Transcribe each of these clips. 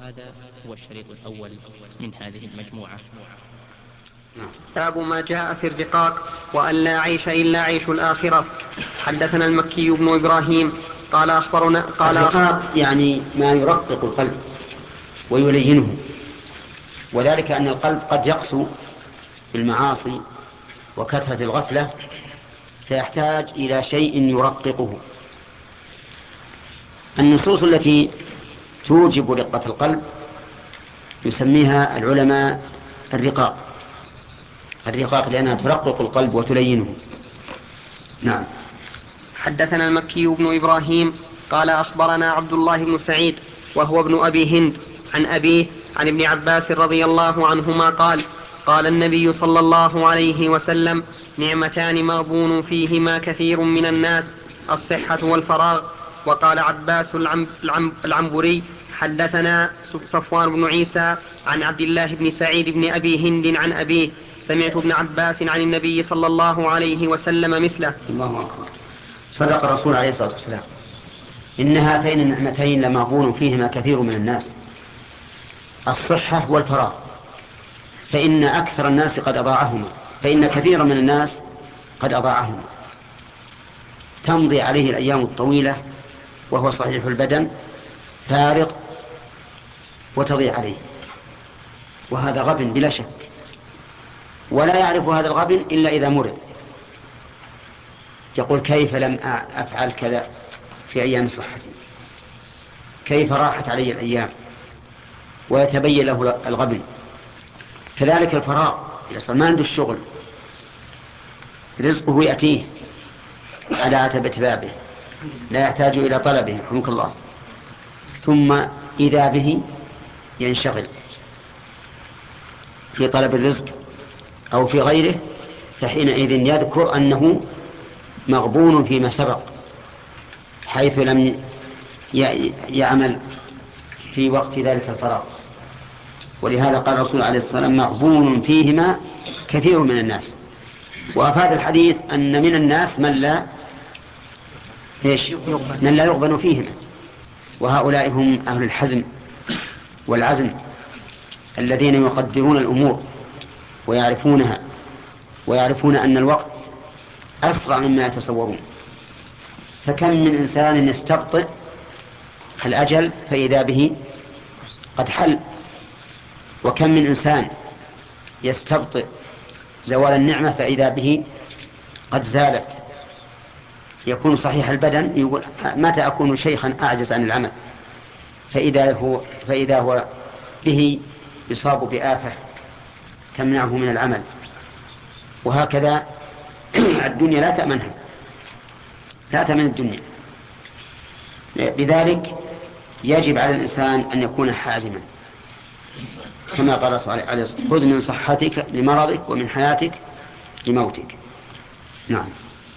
وهذا هو الشريط الأول من هذه المجموعة. باب ما جاء في الرقاق وأن لا عيش إلا عيش الآخرة. حدثنا المكي بن إبراهيم قال أخبرنا الرقاق يعني ما يرقق القلب ويلينه، وذلك أن القلب قد يقسو بالمعاصي وكثرة الغفلة فيحتاج إلى شيء يرققه. النصوص التي توجب رقة القلب يسميها العلماء الرقاق لأنها ترقق القلب وتلينه. نعم. حدثنا المكي بن إبراهيم قال أخبرنا عبد الله بن سعيد وهو ابن أبي هند عن أبيه عن ابن عباس رضي الله عنهما قال قال النبي صلى الله عليه وسلم: نعمتان مغبون فيهما كثير من الناس، الصحة والفراغ. وقال عباس العنبري: حدثنا صفوان بن عيسى عن عبد الله بن سعيد بن أبي هند عن أبيه: سمعت ابن عباس عن النبي صلى الله عليه وسلم مثله. الله أكبر. صدق الرسول عليه الصلاة والسلام. إن هاتين النعمتين لمغبون فيهما كثير من الناس، الصحة والفراغ، فإن أكثر الناس قد أضاعهما، فإن كثير من الناس قد أضاعهما. تمضي عليه الأيام الطويلة وهو صحيح البدن فارغ وتضيع عليه، وهذا غبن بلا شك، ولا يعرف هذا الغبن إلا إذا مرض، يقول: كيف لم أفعل كذا في أيام صحتي، كيف راحت علي الأيام، ويتبين له الغبن. كذلك الفراغ، إذا ما عنده الشغل رزقه يأتيه على عتبة بابه، لا يحتاج إلى طلبه رحمك الله، ثم إذا به ينشغل في طلب الرزق أو في غيره، فحينئذ يذكر أنه مغبون فيما سبق حيث لم يعمل في وقت ذلك الفراغ. ولهذا قال الرسول عليه الصلاة والسلام: مغبون فيهما كثير من الناس. وأفاد الحديث أن من الناس من لا يغبن فيهما، وهؤلاء هم أهل الحزم والعزم الذين يقدرون الأمور ويعرفونها، ويعرفون أن الوقت أسرع مما يتصورون. فكم من إنسان يستبطئ الأجل فإذا به قد حل، وكم من إنسان يستبطئ زوال النعمة فإذا به قد زالت. يكون صحيح البدن يقول: متى أكون شيخا أعجز عن العمل، فإذا هو به يصاب بآفة تمنعه من العمل. وهكذا الدنيا لا تأمن الدنيا. لذلك يجب على الإنسان أن يكون حازما، كما قال الرسول عليه الصلاة والسلام: خذ من صحتك لمرضك ومن حياتك لموتك. نعم.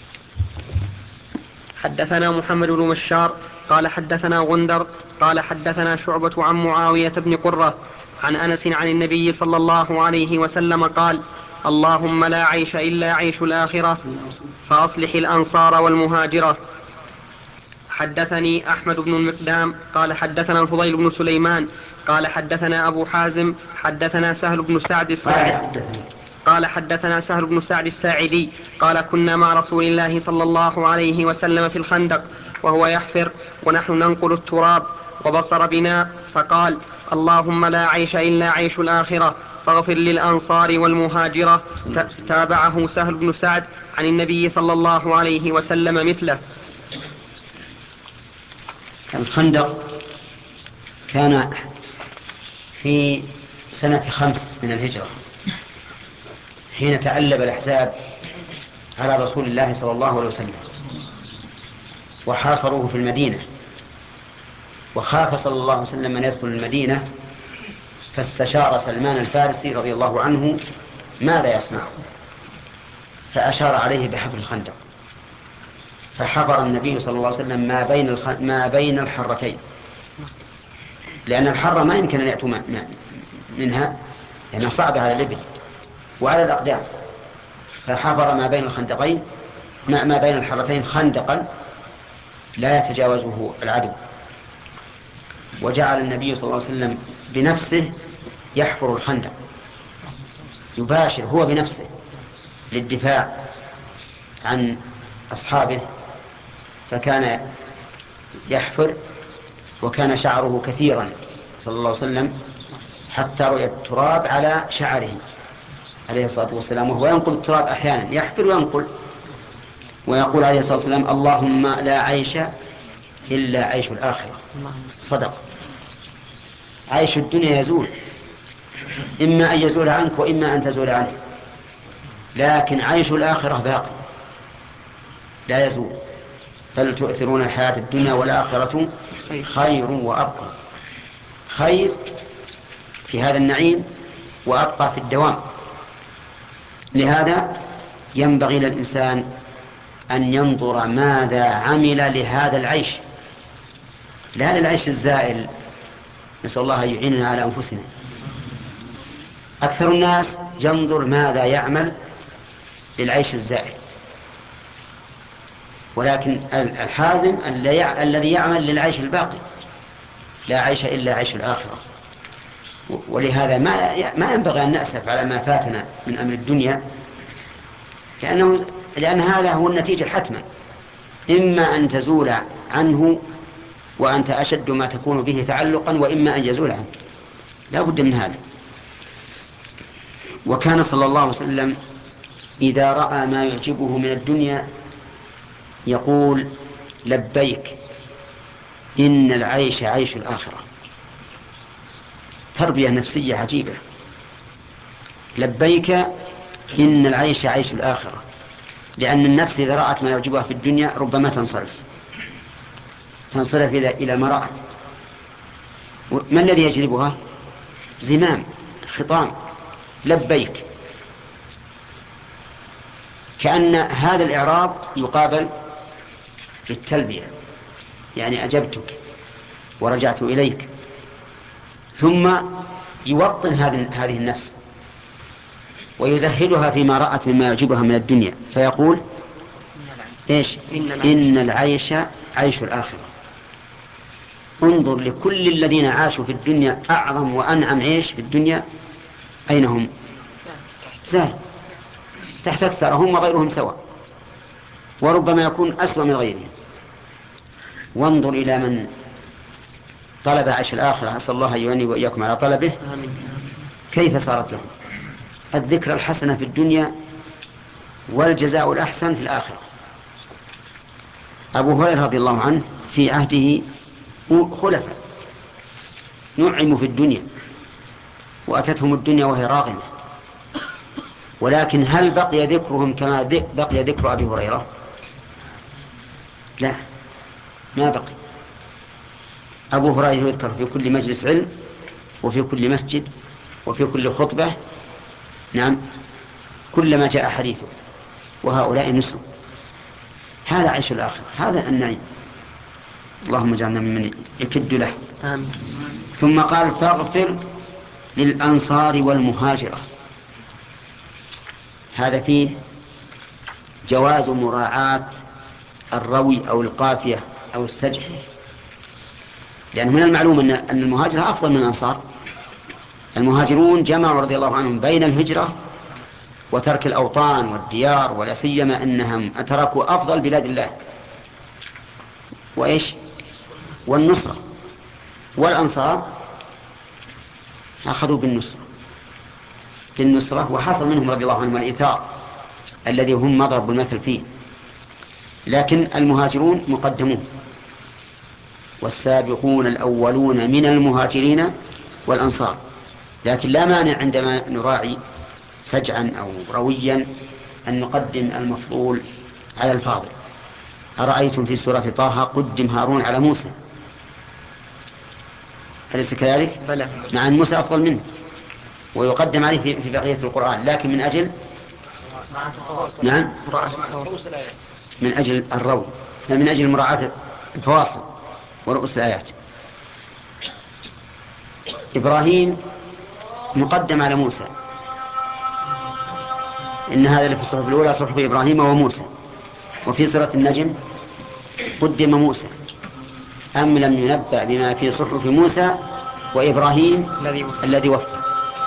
حدثنا محمد بن بشار قال حدثنا غندر قال حدثنا شعبة عن معاوية بن قرة عن أنس عن النبي صلى الله عليه وسلم قال: اللهم لا عيش إلا عيش الآخرة، فأصلح الأنصار والمهاجرة. حدثني أحمد بن المقدام قال حدثنا الفضيل بن سليمان قال حدثنا أبو حازم حدثنا سهل بن سعد الساعدي قال حدثنا سهل بن سعد الساعدي قال: كنا مع رسول الله صلى الله عليه وسلم في الخندق وهو يحفر ونحن ننقل التراب، وبصر بنا فقال: اللهم لا عيش إلا عيش الآخرة، فاغفر للأنصار والمهاجرة. تابعه سهل بن سعد عن النبي صلى الله عليه وسلم مثله. الخندق كان في سنة 5 من الهجرة، حين تألب الأحزاب على رسول الله صلى الله عليه وسلم وحاصروه في المدينة، وخاف صلى الله عليه وسلم من يدخل المدينة، فاستشار سلمان الفارسي رضي الله عنه ماذا يصنع، فأشار عليه بحفر الخندق، فحفر النبي صلى الله عليه وسلم ما بين الحرتين، لأن الحرة ما يمكن أن يأتوا منها لأنها صعبة على الإبل وعلى الأقدام، فحفر ما بين الحرتين خندقا لا يتجاوزه العدو. وجعل النبي صلى الله عليه وسلم بنفسه يحفر الخندق، يباشر هو بنفسه للدفاع عن أصحابه، فكان يحفر وكان شعره كثيرا صلى الله عليه وسلم حتى رؤية التراب على شعره عليه الصلاة والسلام، وهو ينقل التراب أحيانا، يحفر وينقل، ويقول عليه الصلاة والسلام: اللهم لا عيش إلا عيش الآخرة. صدق. عيش الدنيا يزول، إما أن يزول عنك وإما أن تزول عنه، لكن عيش الآخرة باقي لا يزول. بل تؤثرون الحياة الدنيا والآخرة خير وأبقى. خير في هذا النعيم وأبقى في الدوام. لهذا ينبغي للإنسان أن ينظر ماذا عمل لهذا العيش، لا للعيش الزائل. نسأل الله أن يعيننا على أنفسنا. أكثر الناس ينظر ماذا يعمل للعيش الزائل، ولكن الحازم الذي يعمل للعيش الباقي، لا عيش إلا عيش الآخرة. ولهذا ما ينبغي أن نأسف على ما فاتنا من أمر الدنيا، لأن هذا هو النتيجة حتما، إما أن تزول عنه وأنت أشد ما تكون به تعلقا، وإما أن يزول عنك، لا بد من هذا. وكان صلى الله عليه وسلم إذا رأى ما يعجبه من الدنيا يقول: لبيك إن العيش عيش الآخرة. تربية نفسية عجيبة. لبيك إن العيش عيش الآخرة، لأن النفس إذا رأت ما يعجبها في الدنيا ربما تنصرف إلى ما رأت. ما الذي يجلبها؟ زمام، خطام. لبيك، كأن هذا الإعراض يقابل بالتلبية، يعني أجبتك ورجعت إليك. ثم يوطن هذه النفس ويزهدها فيما رأت مما يعجبها من الدنيا، فيقول: إيش؟ إن العيش عيش الآخرة. انظر لكل الذين عاشوا في الدنيا أعظم وأنعم عيش في الدنيا، أين هم؟ زال تحت الثرى، هم وغيرهم سواء، وربما يكون أسوأ من غيرهم. وانظر إلى من طلب عيش الآخرة، أسأل الله أن يعيني وإياكم على طلبه، كيف صارت لهم الذكرى الحسنة في الدنيا والجزاء الأحسن في الآخرة. أبو هريرة رضي الله عنه في عهده خلفاء نعموا في الدنيا وأتتهم الدنيا وهي راغمة، ولكن هل بقي ذكرهم كما بقي ذكر أبي هريرة؟ لا، ما بقي. أبو هريرة يذكر في كل مجلس علم وفي كل مسجد وفي كل خطبة، نعم، كلما جاء حديثه، وهؤلاء نسوا. هذا عيش الآخر، هذا النعيم. اللهم اجعلنا ممن يكد له. آمين. ثم قال: فاغفر للأنصار والمهاجرة. هذا فيه جواز مراعاة الروي أو القافية أو السجع، لأن من المعلوم أن المهاجرة أفضل من الأنصار. المهاجرون جمعوا رضي الله عنهم بين الهجرة وترك الأوطان والديار، ولا سيما أنهم تركوا أفضل بلاد الله وإيش والنصرة، والأنصار أخذوا بالنصرة وحصل منهم رضي الله عنهم الإيثار الذي هم مضرب المثل فيه. لكن المهاجرون مقدمون، والسابقون الأولون من المهاجرين والأنصار. لكن لا مانع عندما نراعي سجعا أو رويا أن نقدم المفضول على الفاضل. أرأيتم في سورة طه قدم هارون على موسى، أليس كذلك؟ بلى. مع أن موسى أفضل منه ويقدم عليه في بقية القرآن، لكن من أجل نعم من أجل الروي، من أجل مراعاة الفواصل ورؤوس الآيات. إبراهيم مقدم على موسى، إن هذا اللي في الصحف الأولى صحف إبراهيم وموسى. وفي سورة النجم قدم موسى، أم لم ينبأ بما في صحف موسى وإبراهيم الذي وفى.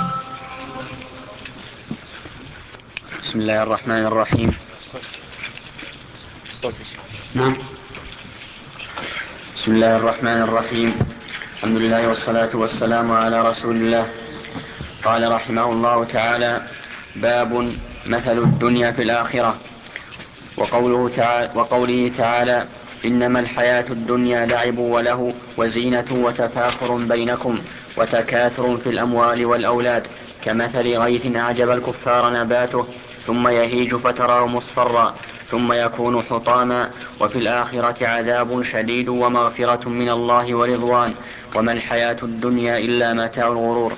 بسم الله الرحمن الرحيم. نعم. بسم الله الرحمن الرحيم. الحمد لله والصلاة والسلام على رسول الله. قال رحمه الله تعالى: باب مثل الدنيا في الآخرة. وقوله تعالى: إنما الحياة الدنيا لعب وله وزينة وتفاخر بينكم وتكاثر في الأموال والأولاد كمثل غيث أعجب الكفار نباته ثم يهيج فتراه مصفرا ثم يكون حطاما وفي الآخرة عذاب شديد ومغفرة من الله ورضوان وما الحياة الدنيا إلا متاع الغرور.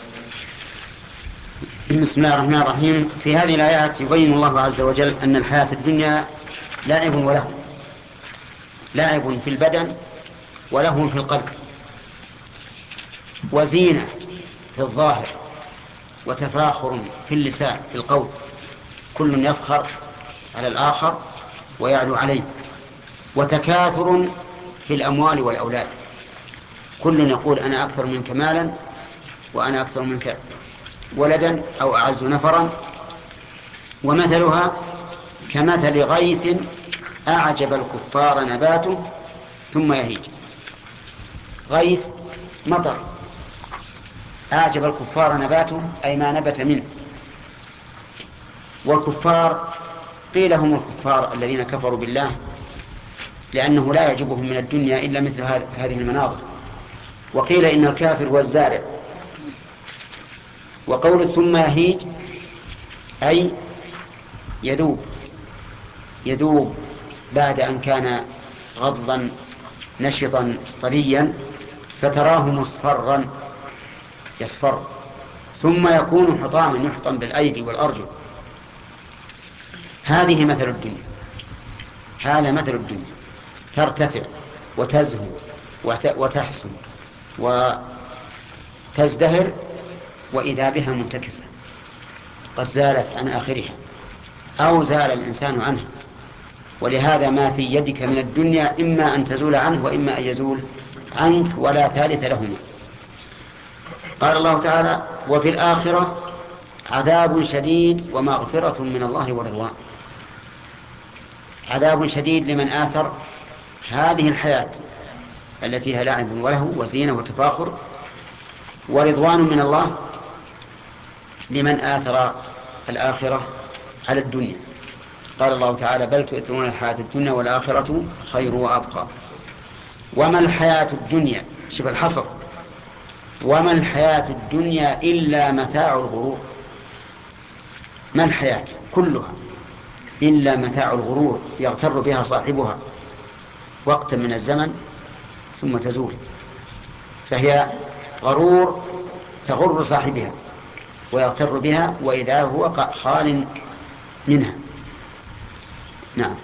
بسم الله الرحمن الرحيم. في هذه الآيات يبين الله عز وجل أن الحياة الدنيا لعب وله، لعب في البدن وله في القلب، وزينة في الظاهر وتفاخر في اللسان في القول، كل يفخر على الآخر ويعلو عليه، وتكاثر في الأموال والأولاد، كل يقول أنا أكثر منك مالا وأنا أكثر منك ولدا أو أعز نفرا. ومثلها كمثل غيث أعجب الكفار نباته ثم يهيج. غيث مطر أعجب الكفار نباته أي ما نبت منه. والكفار قيل هم الكفار الذين كفروا بالله، لأنه لا يعجبهم من الدنيا إلا مثل هذه المناظر، وقيل إن الكافر هو الزارع. وقول ثم يهيج أي يذوب بعد أن كان غضا نشطا طريا فتراه مصفرا يصفر ثم يكون حطاما يحطم بالأيدي والأرجل. هذه مثل الدنيا، هذا مثل الدنيا، ترتفع وتزهو وتحسن وتزدهر وإذا بها منتكسة قد زالت عن آخرها أو زال الإنسان عنها. ولهذا ما في يدك من الدنيا إما أن تزول عنه وإما أن يزول عنك ولا ثالث لهما. قال الله تعالى: وفي الآخرة عذاب شديد ومغفرة من الله ورضوان. عذاب شديد لمن آثر هذه الحياة التي فيها لعب وله وزينة وتفاخر، ورضوان من الله لمن آثر الآخرة على الدنيا. قال الله تعالى: بل تؤثرون الحياة الدنيا والآخرة خير وأبقى. وما الحياة الدنيا، شوف الحصر، وما الحياة الدنيا إلا متاع الغرور. ما الحياة كلها إلا متاع الغرور يغتر بها صاحبها وقتا من الزمن ثم تزول، فهي غرور تغر صاحبها ويغتر بها وإذا هو خال منها. نعم.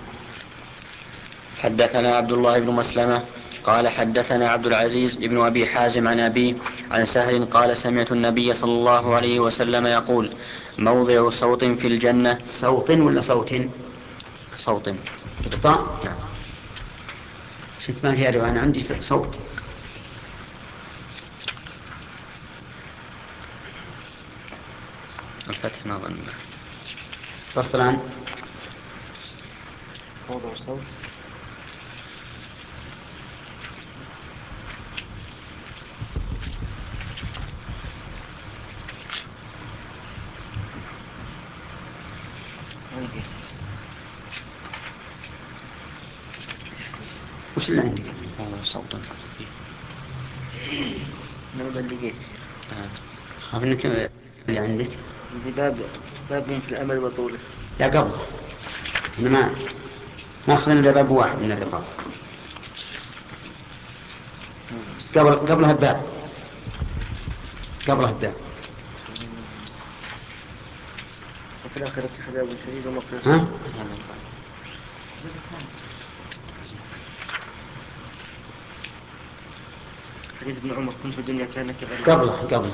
حدثنا عبد الله بن مسلمة قال حدثنا عبد العزيز بن أبي حازم عن أبيه عن سهل قال: سمعت النبي صلى الله عليه وسلم يقول: موضع صوت في الجنة. صوت ولا صوت؟ صوت بالطاء. نعم. شفت ما فيها رواية، أنا عندي صوت. الفتح ما ظن فصل عن موضع الصوت. وش اللي عندك؟ صوت أنا بلقيت خاف إنك اللي عندك عندي باب في الأمل وطوله. لا قبل، إنما ما أخذنا إلا باب واحد من الرقاب. قبلها باب، قبلها باب. وفي الآخرة عذاب شديد ومغفرة. ها؟ حديث ابن عمر: كنت في الدنيا كأنك غريب. قبله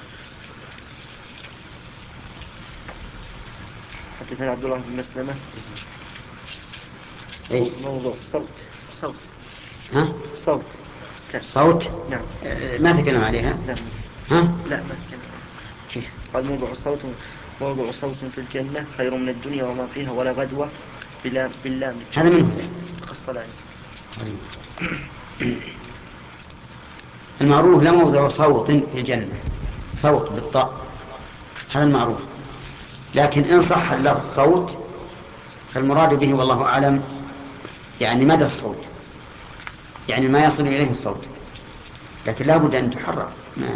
حدثنا عبد الله بن مسلمة. إيه؟ موضوع صوت. ها؟ صوت صوت؟ نعم. ما تكلم عليها؟ لا. ها؟ لا ما تكلم. كيف؟ قال موضع صوت في الجنة خير من الدنيا وما فيها ولا غدوة باللام. هذا من هو؟ الصلاة. المعروف لا موضع صوت في الجنة، صوت بالطاء، هذا المعروف. لكن إن صح اللفظ صوت فالمراد به والله أعلم يعني مدى الصوت، يعني ما يصل إليه الصوت، لكن لا بد أن تحرر.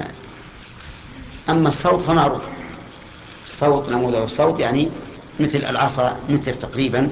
أما الصوت فمعروف، الصوت نموذج الصوت يعني مثل العصا، مثل تقريبا.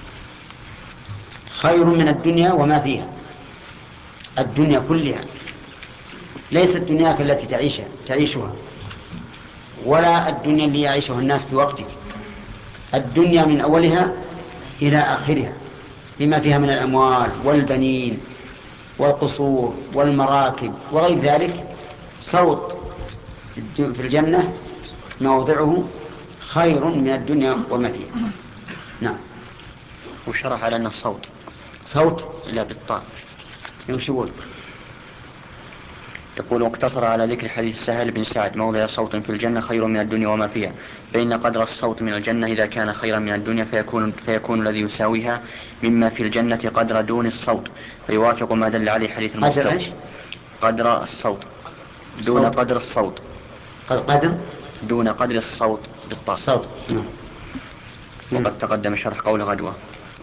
خير من الدنيا وما فيها، الدنيا كلها، ليست دنياك التي تعيشها ولا الدنيا اللي يعيشها الناس في وقتك، الدنيا من أولها إلى آخرها بما فيها من الأموال والبنين والقصور والمراكب وغير ذلك. صوت في الجنة موضعه خير من الدنيا وما فيها. نعم. وشرح على أن الصوت صوت لا بالطاء. وش يقول؟ يقول واقتصر على ذكر حديث سهل بن سعد موضع صوت في الجنة خير من الدنيا وما فيها، فإن قدر الصوت من الجنة إذا كان خيرا من الدنيا فيكون الذي يساويها مما في الجنة قدر دون الصوت، فيوافق ما دل عليه حديث المستوى. قدر الصوت دون الصوت. قدر الصوت. قدر دون قدر الصوت بالطاء. الصوت. وقد تقدم شرح قول غدوة.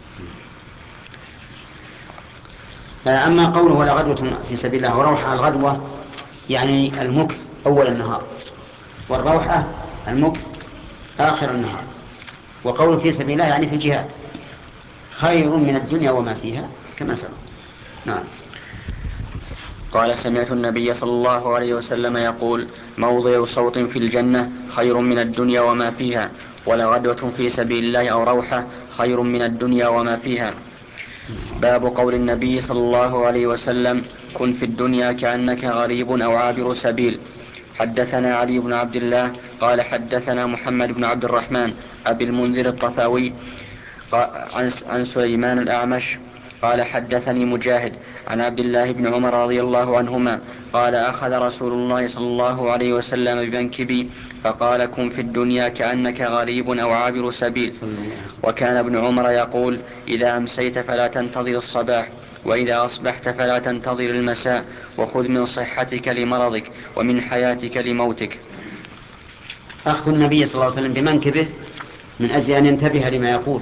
أما قوله ولا غدوة في سبيل الله وروحة، الغدوة يعني المكث أول النهار، والروحة المكث آخر النهار. وقوله في سبيل الله يعني في الجهاد، خير من الدنيا وما فيها كما سبق. نعم. قال سمعت النبي صلى الله عليه وسلم يقول موضع صوت في الجنة خير من الدنيا وما فيها، ولغدوة في سبيل الله أو روحة خير من الدنيا وما فيها. باب قول النبي صلى الله عليه وسلم كن في الدنيا كأنك غريب أو عابر سبيل. حدثنا علي بن عبد الله قال حدثنا محمد بن عبد الرحمن أبي المنذر الطفاوي عن سليمان الأعمش قال حدثني مجاهد عن عبد الله بن عمر رضي الله عنهما قال أخذ رسول الله صلى الله عليه وسلم بمنكبي فقال كن في الدنيا كأنك غريب أو عابر سبيل. وكان ابن عمر يقول إذا أمسيت فلا تنتظر الصباح، وإذا أصبحت فلا تنتظر المساء، وخذ من صحتك لمرضك ومن حياتك لموتك. أخذ النبي صلى الله عليه وسلم بمنكبه من أجل أن ينتبه لما يقول.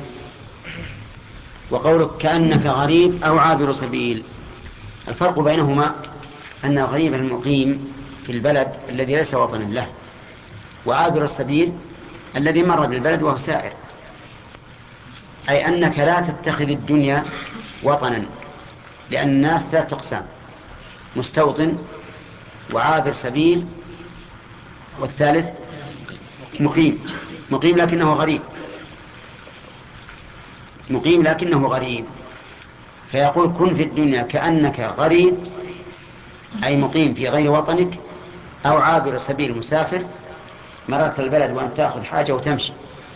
وقولك كأنك غريب أو عابر سبيل، الفرق بينهما أن الغريب المقيم في البلد الذي ليس وطنا له، وعابر السبيل الذي مر بالبلد وهو سائر. أي أنك لا تتخذ الدنيا وطنا، لأن الناس ثلاثة أقسام: مستوطن وعابر سبيل والثالث مقيم لكنه غريب. مقيم لكنه غريب. فيقول كن في الدنيا كأنك غريب أي مقيم في غير وطنك، أو عابر سبيل مسافر مررت البلد وأن تأخذ حاجة وتمشي.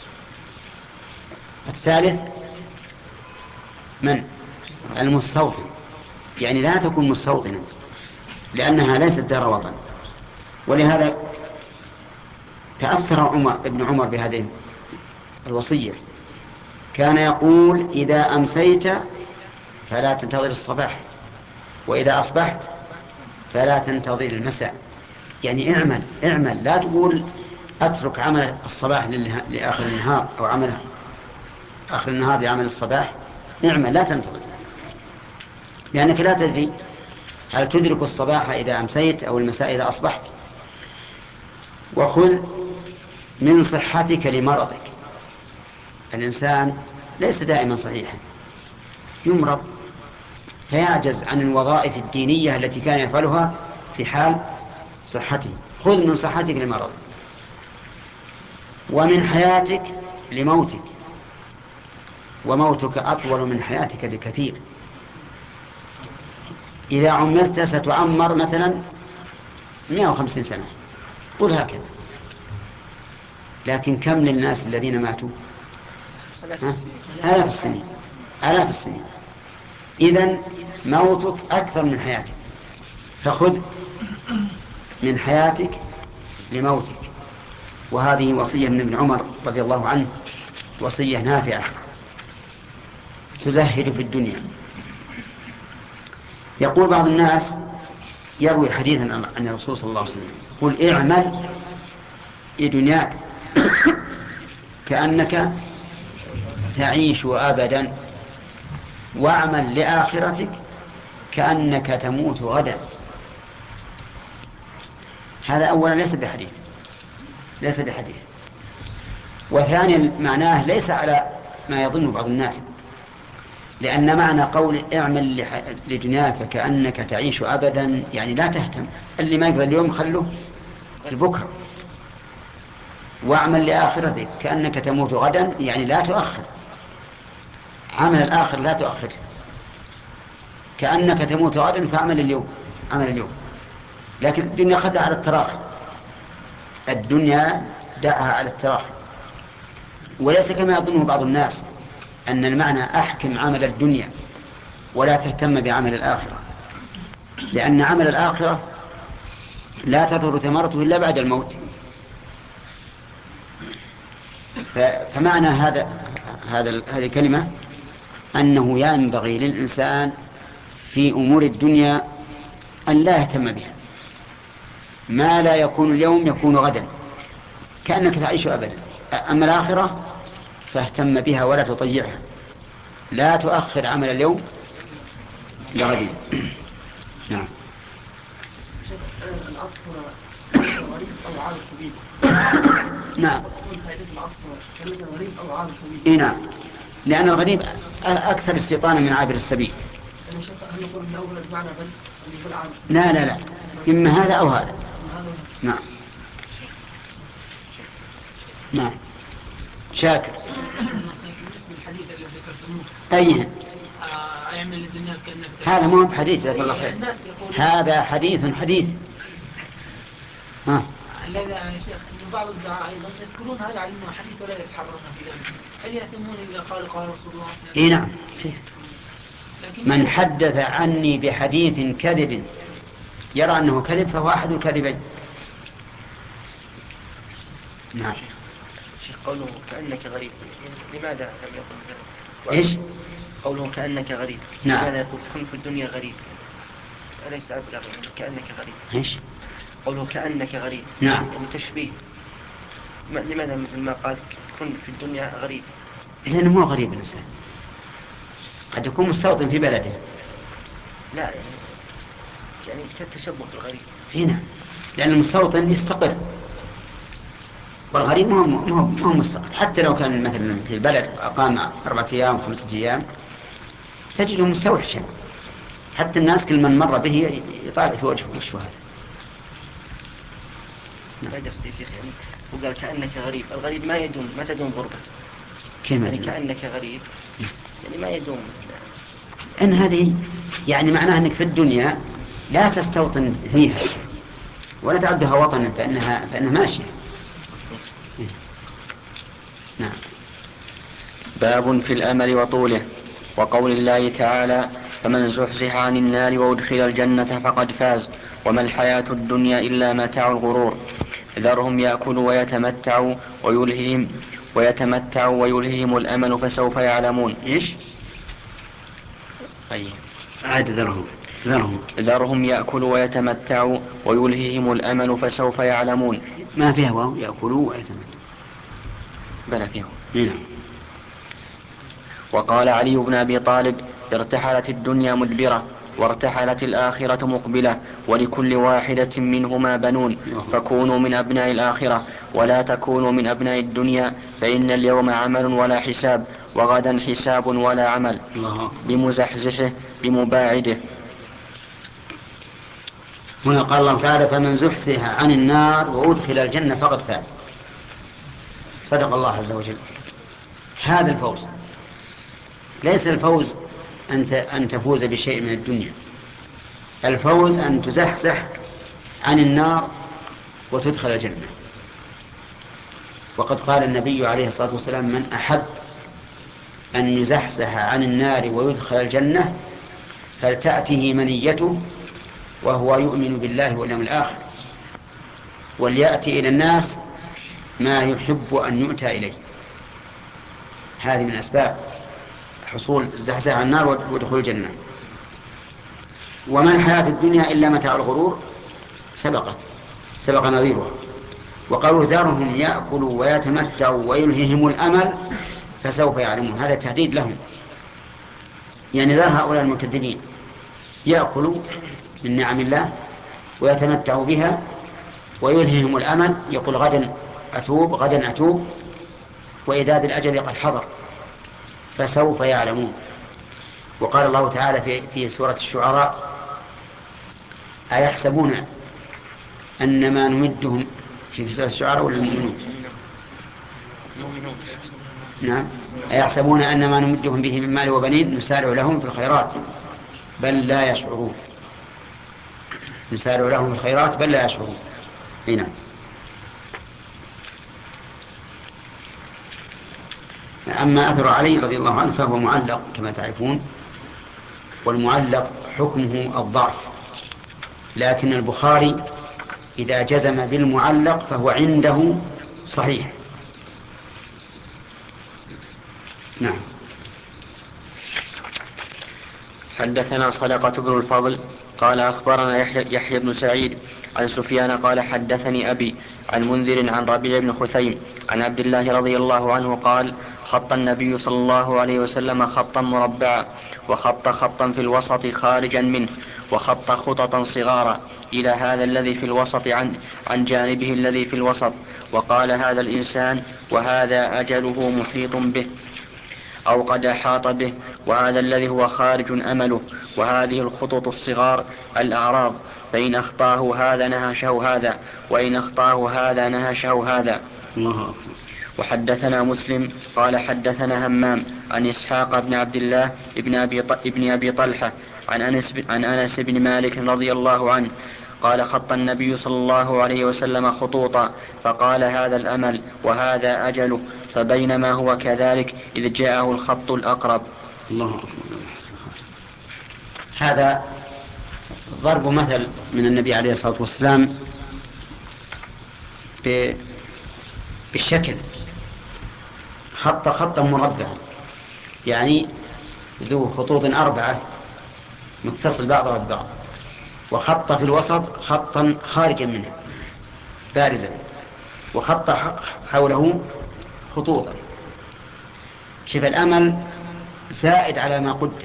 الثالث من؟ المستوطن، يعني لا تكون مستوطنا لأنها ليست دار وطن. ولهذا تأثر ابن عمر بهذه الوصية، كان يقول إذا أمسيت فلا تنتظر الصباح، وإذا أصبحت فلا تنتظر المساء. يعني اعمل، لا تقول أترك عمل الصباح لآخر النهار، أو عمل آخر النهار لعمل الصباح. اعمل، لا تنتظر، لأنك لا تدري هل تدرك الصباح إذا أمسيت أو المساء إذا أصبحت. وخذ من صحتك لمرضك. الإنسان ليس دائما صحيحا، يمرض فيعجز عن الوظائف الدينية التي كان يفعلها في حال صحته. خذ من صحتك لمرضك، ومن حياتك لموتك، وموتك أطول من حياتك بكثير. إذا عمرت ستعمر مثلا 150 سنة، قل هكذا، لكن كم للناس الذين ماتوا؟ آلاف السنين. إذن موتك أكثر من حياتك. فخذ من حياتك لموتك. وهذه وصية من ابن عمر رضي الله عنه، وصية نافعة تزهد في الدنيا. يقول بعض الناس يروي حديثا عن الرسول صلى الله عليه وسلم يقول: اعمل لدنياك كأنك تعيش أبدا، واعمل لآخرتك كأنك تموت غدا. هذا أولا ليس بحديث. وثانيا معناه ليس على ما يظن بعض الناس، لأن معنى قول اعمل لدنياك كأنك تعيش أبدا يعني لا تهتم، اللي ما يقدر اليوم خلوه لبكرة. واعمل لآخرتك كأنك تموت غدا يعني لا تؤخر عمل الآخر، لا تؤخر. كأنك تموت غدا فاعمل اليوم، عمل اليوم. لكن الدنيا خدها على التراخي، الدنيا دعها على التراخي. وليس كما يظنه بعض الناس أن المعنى أحكم عمل الدنيا ولا تهتم بعمل الآخرة، لأن عمل الآخرة لا تظهر ثمرته إلا بعد الموت. فمعنى هذه الكلمة أنه ينبغي للإنسان في أمور الدنيا أن لا يهتم بها، ما لا يكون اليوم يكون غدا، كأنك تعيش أبدا. أما الآخرة فاهتم بها ولا تضيعها، لا تؤخر عمل اليوم لغد. نعم. العطف غريب أو عارض سبيل. نعم. غريب أو عارض سبيل. نعم، لأن الغريب أكثر استيطانا من عابر السبيل. هل نقول من أول معنى غريب؟ لا، إما هذا أو هذا. نعم. نعم. شاكر. بالنسبة للحديث الذي ذكرتموه أيه؟ أعمل للدنيا كأنك هذا مو بحديث، جزاك الله خير. هذا حديث. لا يا شيخ، إن بعض الدعاء أيضا يذكرون هذا على إنه حديث ولا يتحرون في ذلك، هل يأثمون إذا قال رسول الله صلى الله عليه وسلم؟ نعم. من حدث عني بحديث كذب يرى أنه كذب فهو أحد الكاذبين. نعم. شيخ قوله كأنك غريب، لماذا لم يقل ذلك؟ إيش؟ قوله كأنك غريب. نعم. لماذا يقول كن في الدنيا غريب؟ أليس أبلغ كأنك غريب؟ إيش؟ قوله كأنك غريب. نعم. يعني تشبيه. لماذا مثل ما قال كن في الدنيا غريب؟ لأنه مو غريب الإنسان، قد يكون مستوطن في بلده. لا يعني كالتشبه بالغريب. هنا لأن المستوطن يستقر، والغريب مو مستقر. حتى لو كان مثلا في البلد أقام 4 أيام 5 أيام تجده مستوحشا، حتى الناس كل من مر به يطالع في وجهه وش هذا. ما قصدي يا شيخ، يعني وقال كأنك غريب، الغريب ما تدوم غربته. كيف يعني كأنك غريب يعني ما يدوم أن هذه يعني معناه أنك في الدنيا لا تستوطن فيها ولا تعدها وطنا، فإنها ماشية. نعم. باب في الأمل وطوله. وقول الله تعالى: فمن زحزح عن النار وأدخل الجنة فقد فاز وما الحياة الدنيا إلا متاع الغرور. ذرهم يأكلوا ويتمتعوا ويلههم الأمل فسوف يعلمون. إيش؟ طيب. عاد ذرهم يأكلوا ويتمتعوا ويلههم الأمل فسوف يعلمون. ما فيها واو؟ يأكلوا ويتمتعوا بلى فيهم. نعم. وقال علي بن أبي طالب: ارتحلت الدنيا مدبرة وارتحلت الآخرة مقبلة، ولكل واحدة منهما بنون، فكونوا من أبناء الآخرة ولا تكونوا من أبناء الدنيا، فإن اليوم عمل ولا حساب، وغدا حساب ولا عمل، بمزحزحه بمباعده. هنا قال الله تعالى: فمن زحزح عن النار وأدخل الجنة فقد فاز. صدق الله عز وجل. هذا الفوز ليس الفوز أن تفوز بشيء من الدنيا، الفوز أن تزحزح عن النار وتدخل الجنة. وقد قال النبي عليه الصلاة والسلام: من أحب أن يزحزح عن النار ويدخل الجنة فلتأته منيته وهو يؤمن بالله واليوم الآخر، وليأتي إلى الناس ما يحب أن يؤتى إليه. هذه من أسباب حصول الزحزح عن النار ودخول الجنة. وما الحياة الدنيا إلا متاع الغرور سبق نظيرها. وقالوا ذرهم يأكلوا ويتمتعوا ويلههم الأمل فسوف يعلمون. هذا تهديد لهم، يعني ذر هؤلاء المكذبين يأكلوا من نعم الله ويتمتعوا بها ويلههم الأمل، يقول غدا أتوب، وإذا بالأجل قد حضر فسوف يعلمون. وقال الله تعالى في سورة الشعراء: أيحسبون أن ما نمدهم في سورة الشعراء ولا المؤمنون؟ نعم. أيحسبون أن ما نمدهم به من مال وبنين نسارع لهم في الخيرات بل لا يشعرون. نسارع لهم في الخيرات بل لا يشعرون. هنا أما أثر علي رضي الله عنه فهو معلق كما تعرفون، والمعلق حكمه الضعف، لكن البخاري إذا جزم بالمعلق فهو عنده صحيح. نعم. حدثنا صدقة بن الفضل قال أخبرنا يحيى بن سعيد عن سفيان قال حدثني أبي عن منذر عن ربيع بن خثيم عن عبد الله رضي الله عنه قال: خط النبي صلى الله عليه وسلم خطا مربعا، وخط خطا في الوسط خارجا منه، وخط خططا صغارا إلى هذا الذي في الوسط عن جانبه الذي في الوسط، وقال: هذا الإنسان وهذا أجله محيط به أو قد أحاط به، وهذا الذي هو خارج أمله، وهذه الخطط الصغار الأعراض، فإن أخطاه هذا نهشه هذا، وإن أخطاه هذا نهشه هذا. الله أكبر. وحدثنا مسلم قال حدثنا همام عن إسحاق بن عبد الله ابن أبي طلحة عن أنس بن مالك رضي الله عنه قال: خط النبي صلى الله عليه وسلم خطوطا فقال: هذا الأمل وهذا أجله، فبينما هو كذلك إذ جاءه الخط الأقرب. الله أكبر. هذا ضرب مثل من النبي عليه الصلاة والسلام بالشكل. خط خطا مربعا، يعني ذو خطوط 4 متصل بعضها ببعض، وخط في الوسط خطا خارجا منه بارزا، وخط حوله خطوطا. شوف الأمل زائد على ما قدر،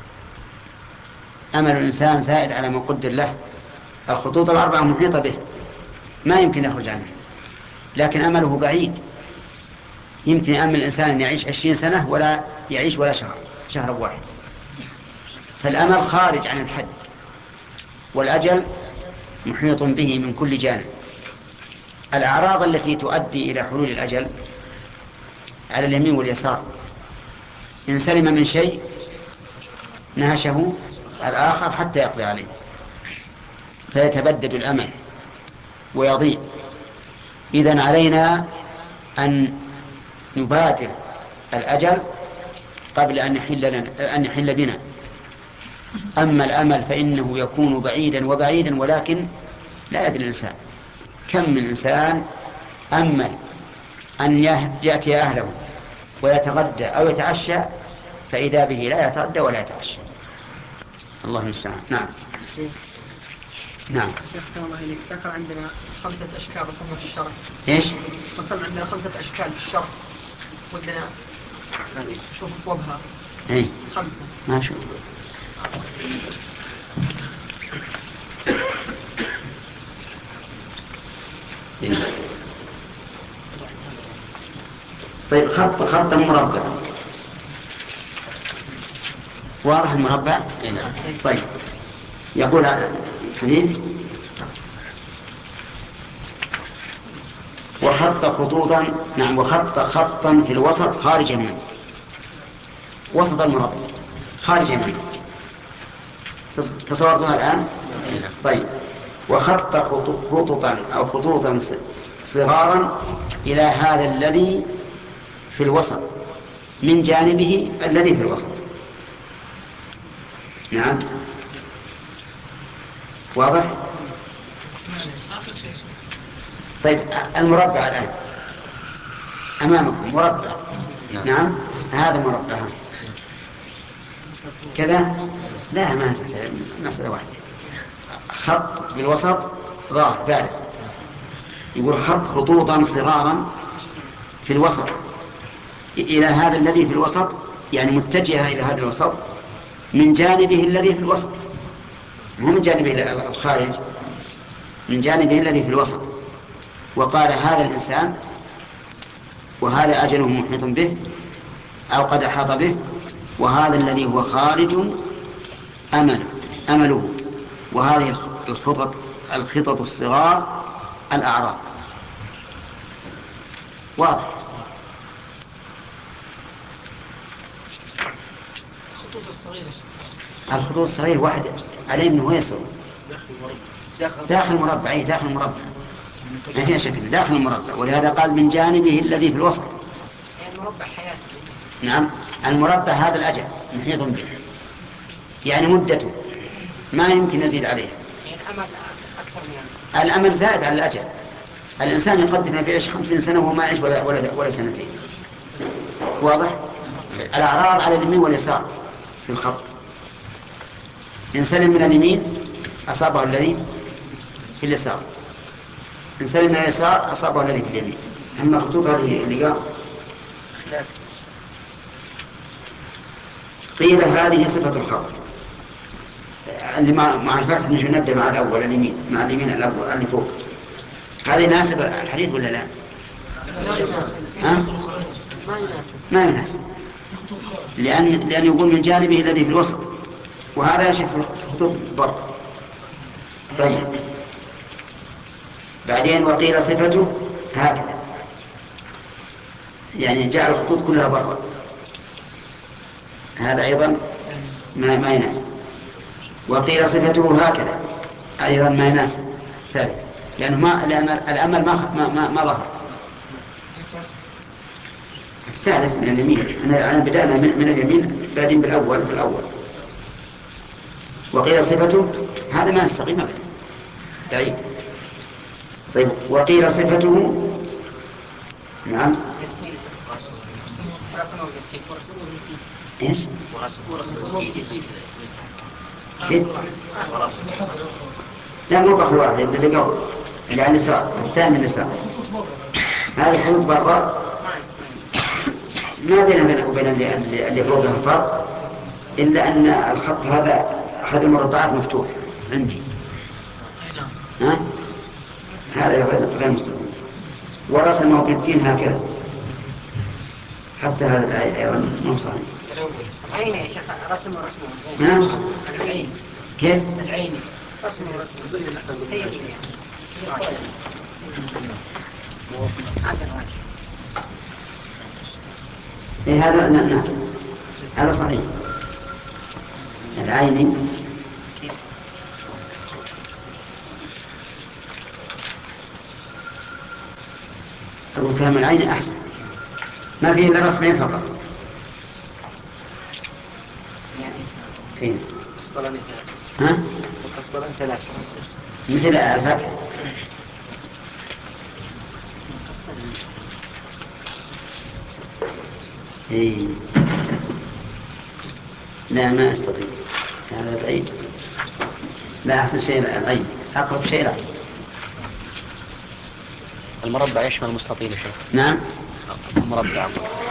أمل الإنسان زائد على ما قدر له. الخطوط 4 محيطة به ما يمكن يخرج عنها، لكن أمله بعيد. يمكن أمل الإنسان أن يعيش 20 سنة ولا يعيش ولا شهر واحد. فالأمل خارج عن الحد، والأجل محيط به من كل جانب. الأعراض التي تؤدي إلى حلول الأجل على اليمين واليسار، إن سلم من شيء نهشه الآخر حتى يقضي عليه، فيتبدد الأمل ويضيع. إذن علينا أن نبادر الأجل قبل أن يحل بنا. أما الأمل فإنه يكون بعيدا وبعيدا، ولكن لا يدري الإنسان. كم من إنسان أمل أن يأتي أهله ويتغدى أو يتعشى، فإذا به لا يتغدى ولا يتعشى. الله المستعان. نعم. نعم. ذكر عندنا 5 أشكال وصلنا في الشرع. إيش؟ وصلنا عندنا 5 أشكال في الشرع، ودنا نشوف أصوبها. إيه؟ 5. ما شو. طيب، خط مربع واضح. المربع. طيب، يقول حديث: وخط خطوطا. نعم. وخط خطا في الوسط خارجا منه، وسط المربع خارجا منه. تصورتها الآن؟ طيب. وخط خطوطا أو خطوطا صغارا إلى هذا الذي في الوسط من جانبه الذي في الوسط. نعم. واضح؟ طيب المربع الآن أمامكم مربع. نعم هذا مربع كذا. لا ما مسألة واحدة. خط بالوسط ظاهر بارز، يقول خط خطوطا صغارا في الوسط إلى هذا الذي في الوسط، يعني متجهة إلى هذا الوسط من جانبه الذي في الوسط، مو من جانبه الخارج، من جانبه الذي في الوسط. وقال هذا الإنسان وهذا أجله محيط به أو قد أحاط به، وهذا الذي هو خارج أمله، وهذه الخطط الصغار الأعراض. واضح؟ الخطوط الصغيرة واحدة عليه أنه يسر داخل المربع. داخل المربع ما فيها شكل، داخل المربع، ولهذا قال من جانبه الذي في الوسط. المربع حياته. نعم المربع هذا الأجل محيط به، يعني مدته ما يمكن نزيد عليها. يعني الأمل أكثر من الأمل زائد على الأجل. الإنسان يقدر يعيش 50 سنة وما يعيش ولا سنتين. واضح؟ الأعراض على اليمين واليسار في الخط. إن سلم من اليمين أصابه الذي في اليسار، إن سلم من اليسار أصابه الذي في اليمين. أما خطوط اللي قال قيل هذه صفة الخط اللي مع الفتح. نبدأ مع الأول اليمين، مع اليمين الأول اللي فوق. هذا يناسب الحديث ولا لا؟ ما يناسب، لأن يقول من جانبه الذي في الوسط، وهذا يشف خطوط بر. طيب بعدين وقيل صفته هكذا، يعني جعل الخطوط كلها برا. هذا أيضا ما يناسب. وقيل صفته هكذا أيضا ما يناسب. ثالث لأن الأمل ما ظهر. الثالث من اليمين. أنا بدأنا من اليمين بعدين بالأول. وقيل صفته هذا ما يستقيم أبدا بعيد. طيب وقيل صفته نعم ايش؟ لا مو بخل واحد اللي قبل اللي على اليسار، الثاني اليسار. هذا الخطوط برا ما بينه وبين اللي فوقها فرق، إلا أن الخط هذا أحد المربعات مفتوح عندي. هذا غير مستقيم. ورسمه بالتين هكذا. حتى هذا الآية أيضا مو صحيح. العين يا شيخ رسمه زين. العين كيف؟ العين رسمه زي اللي هذا نعم هذا صحيح. العين أو كلام العين أحسن، ما فيه إلا رسمين فقط. فين؟ ها؟ مثل الفتح. لا ما أستطيع، هذا بعيد. لا أحسن شيء العين، أقرب شيء العين. المربع يشمل المستطيل يا شيخ. نعم المربع.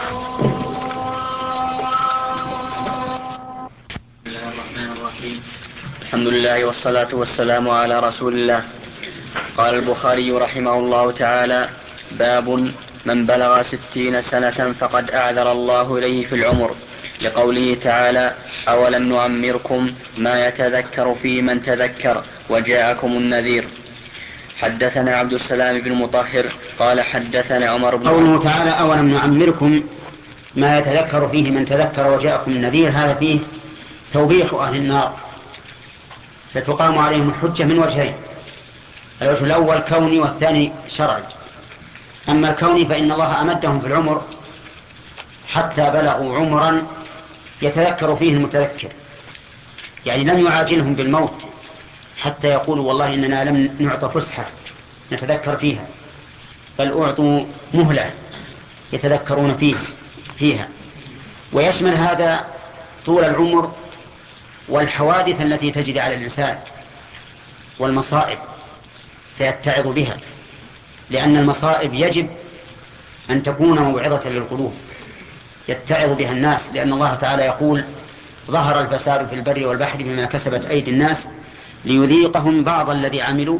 بسم الله الرحمن الرحيم. الحمد لله والصلاة والسلام على رسول الله. قال البخاري رحمه الله تعالى: باب من بلغ 60 سنة فقد أعذر الله إليه في العمر، لقوله تعالى: أولم نعمركم ما يتذكر فيه من تذكر وجاءكم النذير. حدثنا عبد السلام بن مطهر قال حدثنا عمر بن قوله تعالى: أولم نعمركم ما يتذكر فيه من تذكر وجاءكم النذير، هذا فيه توبيخ أهل النار، فتقام عليهم الحجة من وجهين: الوجه الأول كوني والثاني شرعي. أما الكوني فإن الله أمدهم في العمر حتى بلغوا عمرا يتذكر فيه المتذكر، يعني لم يعاجلهم بالموت حتى يقولوا والله إننا لم نعطى فسحة نتذكر فيها، بل أعطوا مهلة يتذكرون فيها. ويشمل هذا طول العمر والحوادث التي تجري على الإنسان والمصائب فيتعظ بها، لأن المصائب يجب أن تكون موعظة للقلوب يتعظ بها الناس، لأن الله تعالى يقول ظهر الفساد في البر والبحر بما كسبت أيدي الناس ليذيقهم بعض الذي عملوا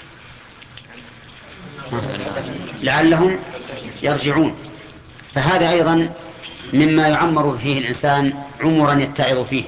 لعلهم يرجعون. فهذا أيضا مما يعمر فيه الإنسان عمرا يتعظ فيه.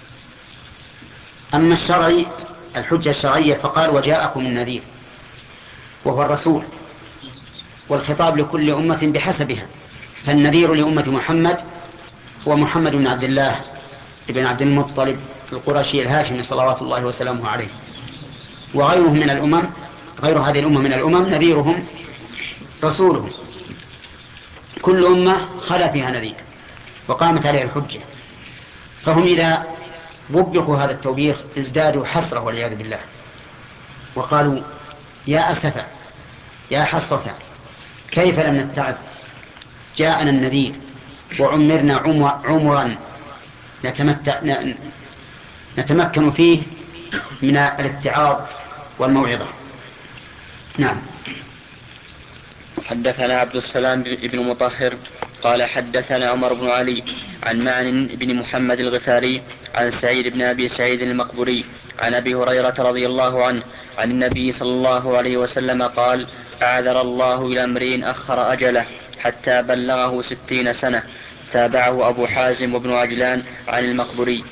أما الشرعي الحجة الشرعية فقال وجاءكم النذير وهو الرسول، والخطاب لكل أمة بحسبها، فالنذير لأمة محمد هو محمد بن عبد الله بن عبد المطلب القرشي الهاشمي صلوات الله وسلامه عليه، وغيره من الأمم، غير هذه الأمة من الأمم نذيرهم رسولهم. كل أمة خلا فيها نذير وقامت عليه الحجة، فهم إذا وبخوا هذا التوبيخ ازدادوا حسرة والعياذ بالله، وقالوا يا أسفا يا حسرة كيف لم نتعظ، جاءنا النذير وعمرنا عمرا نتمكن فيه من الاتعاظ والموعظة. نعم. حدثنا عبد السلام بن مطهر قال حدثنا عمر بن علي عن معن بن محمد الغفاري عن سعيد بن أبي سعيد المقبري عن أبي هريرة رضي الله عنه عن النبي صلى الله عليه وسلم قال أعذر الله إلى امرئ أخر أجله حتى بلغه 60 سنة. تابعه أبو حازم وابن عجلان عن المقبري.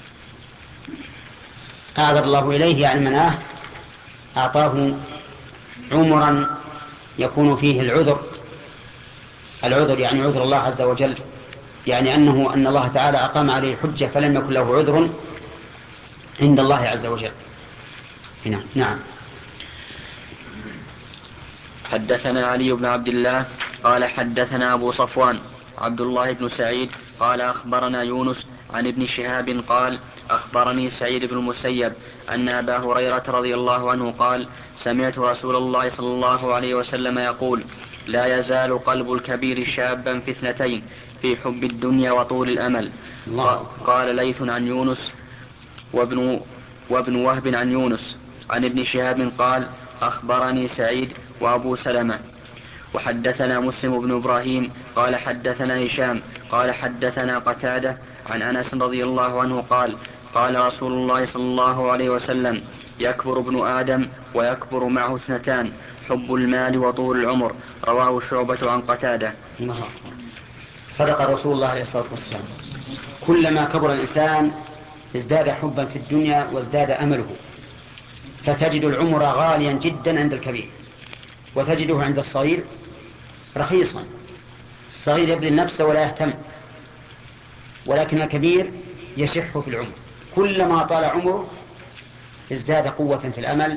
أعذر الله إليه يعني مناه أعطاه عمرا يكون فيه العذر يعني عذر الله عز وجل، يعني أن الله تعالى أقام عليه حجة فلم يكن له عذر عند الله عز وجل. نعم. حدثنا علي بن عبد الله قال حدثنا أبو صفوان عبد الله بن سعيد قال أخبرنا يونس عن ابن شهاب قال أخبرني سعيد بن المسيب أن أبا هريرة رضي الله عنه قال سمعت رسول الله صلى الله عليه وسلم يقول لا يزال قلب الكبير شابا في 2 في حب الدنيا وطول الأمل. قال ليث عن يونس وابن وهب عن يونس عن ابن شهاب قال أخبرني سعيد وأبو سلمة. وحدثنا مسلم بن إبراهيم قال حدثنا هشام قال حدثنا قتادة عن أنس رضي الله عنه قال قال رسول الله صلى الله عليه وسلم يكبر ابن آدم ويكبر معه 2 حب المال وطول العمر. رواه شعبة عن قتادة. صدق رسول الله عليه الصلاة والسلام، كلما كبر الإنسان ازداد حبا في الدنيا وازداد أمله، فتجد العمر غاليا جدا عند الكبير وتجده عند الصغير رخيصا. الصغير يبذل نفسه ولا يهتم، ولكن الكبير يشح في العمر، كلما طال عمره ازداد قوة في الأمل.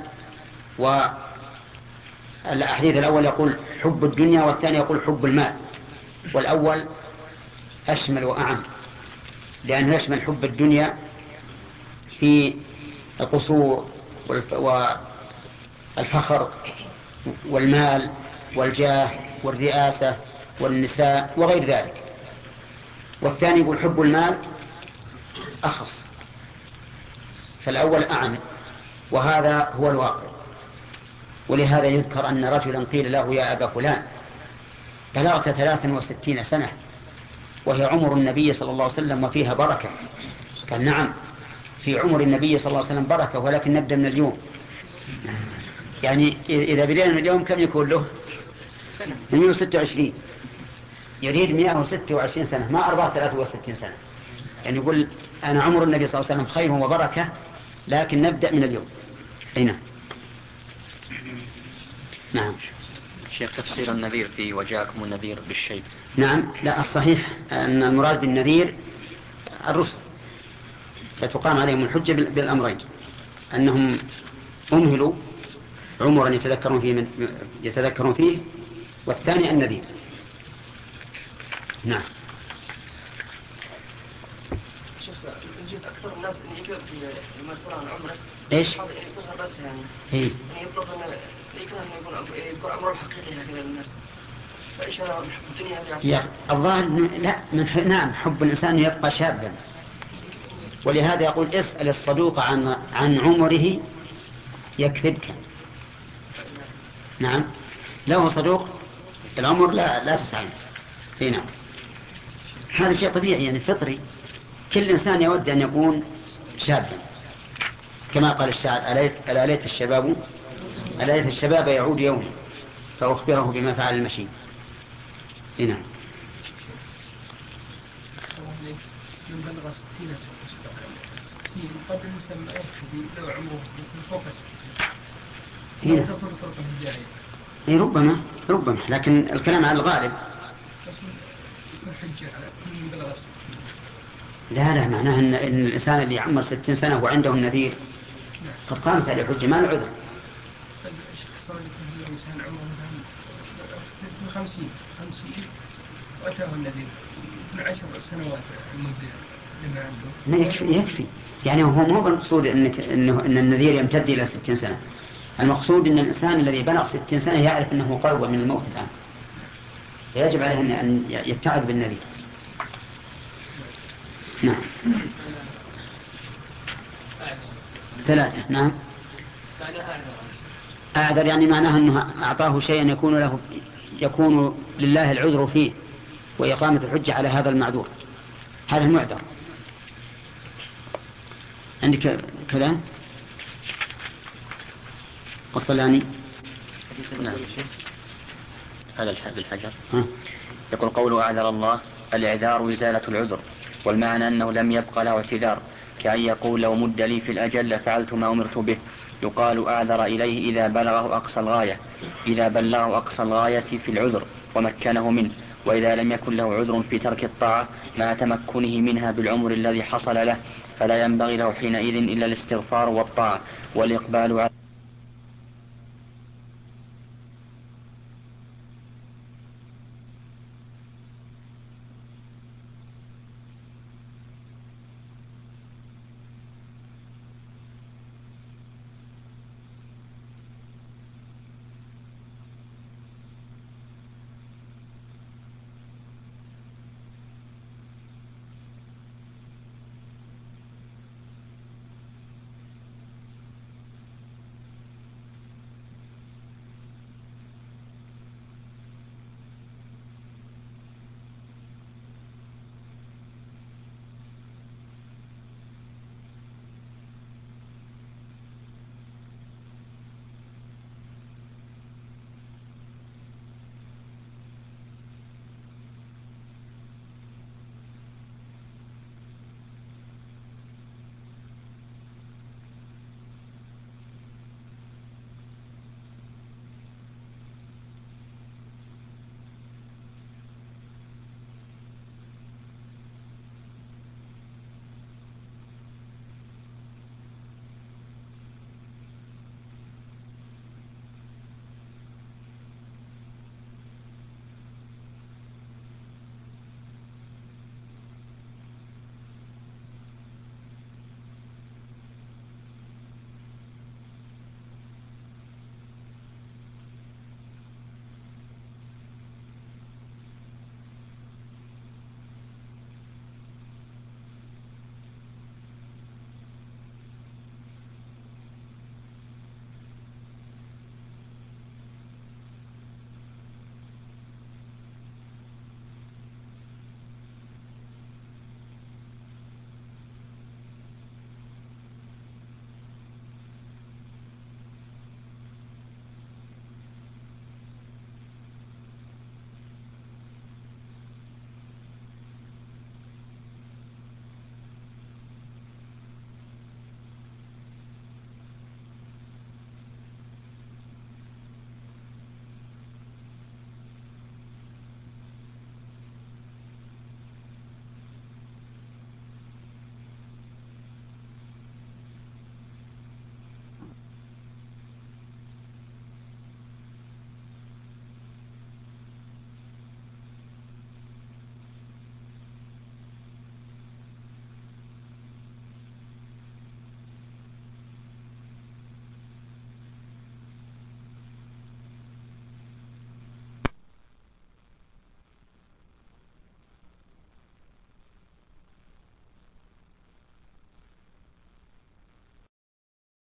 والحديث الأول يقول حب الدنيا والثاني يقول حب المال، والأول أشمل وأعم لأنه يشمل حب الدنيا في القصور والفخر والمال والجاه والرئاسة والنساء وغير ذلك، والثاني يقول حب المال أخص، فالأول أعم، وهذا هو الواقع. ولهذا يذكر أن رجلا قيل له يا أبا فلان بلغت 63 سنة وهي عمر النبي صلى الله عليه وسلم وفيها بركة. قال نعم في عمر النبي صلى الله عليه وسلم بركة، ولكن نبدأ من اليوم. يعني إذا بدأنا من اليوم كم يكون له؟ 126. يريد 126 سنة ما أرضاه 63 سنة. يعني يقول أنا عمر النبي صلى الله عليه وسلم خير وبركة، لكن نبدأ من اليوم. أين؟ نعم. شيخ تفسير النذير في وجاءكم النذير بالشيء. نعم. لا، الصحيح أن المراد بالنذير الرسل، فتقام عليهم الحجة بالأمرين، أنهم أمهلوا عمرا يتذكرون فيه، والثاني النذير. نعم. شيخ يوجد أكثر الناس اللي يكبر في المسيرة عن عمره إيش؟ يصغر بس يعني. إيه. يعني يطلب أن يكره أن يذكر أمره الحقيقي هكذا للناس. فإيش هذا حب الدنيا هذه؟ الظاهر لا نعم حب الإنسان يبقى شابا، ولهذا يقول اسأل الصدوق عن عمره يكذبك. نعم لو هو صدوق العمر لا تسأل. نعم هذا شيء طبيعي يعني فطري، كل إنسان يود أن يكون شابا كما قال الشاعر ألا ليت الشباب يعود يوما فأخبره بما فعل المشي. نعم. من بلغ 60 قد يسمى يكتفي لو عمره فوق 60 لا تصل طرق الهداية. ربما لكن الكلام على الغالب. الحجة على من بلغ 60. لا معناه إن الإنسان اللي عمر 60 سنة وعنده النذير قد قامت عليه الحجة ما له عذر. طيب الشيخ صار لو إنسان عمره مثلا 50 وأتاه النذير من 10 سنوات المدة لما عنده. لا يكفي يعني هو مو بالمقصود إن النذير يمتد إلى 60 سنة. المقصود أن الإنسان الذي بلغ 60 سنة يعرف أنه قرب من الموت الآن، فيجب عليه أن يتعظ بالنذير. نعم. 3. نعم. أعذر يعني معناه أنه أعطاه شيئا يكون لله العذر فيه وإقامة الحجة على هذا المعذور، هذا المعذر. عندك كذا والصلاني. نعم. هذا الحجر يقول قوله أعذر الله الإعذار إزالة العذر، والمعنى أنه لم يبقى له اعتذار، كأن يقول لو مد لي في الأجل لفعلت ما أمرت به. يقال أعذر إليه إذا بلغه أقصى الغاية في العذر ومكنه منه، وإذا لم يكن له عذر في ترك الطاعة مع تمكنه منها بالعمر الذي حصل له فلا ينبغي له حينئذ إلا الاستغفار والطاعة والإقبال على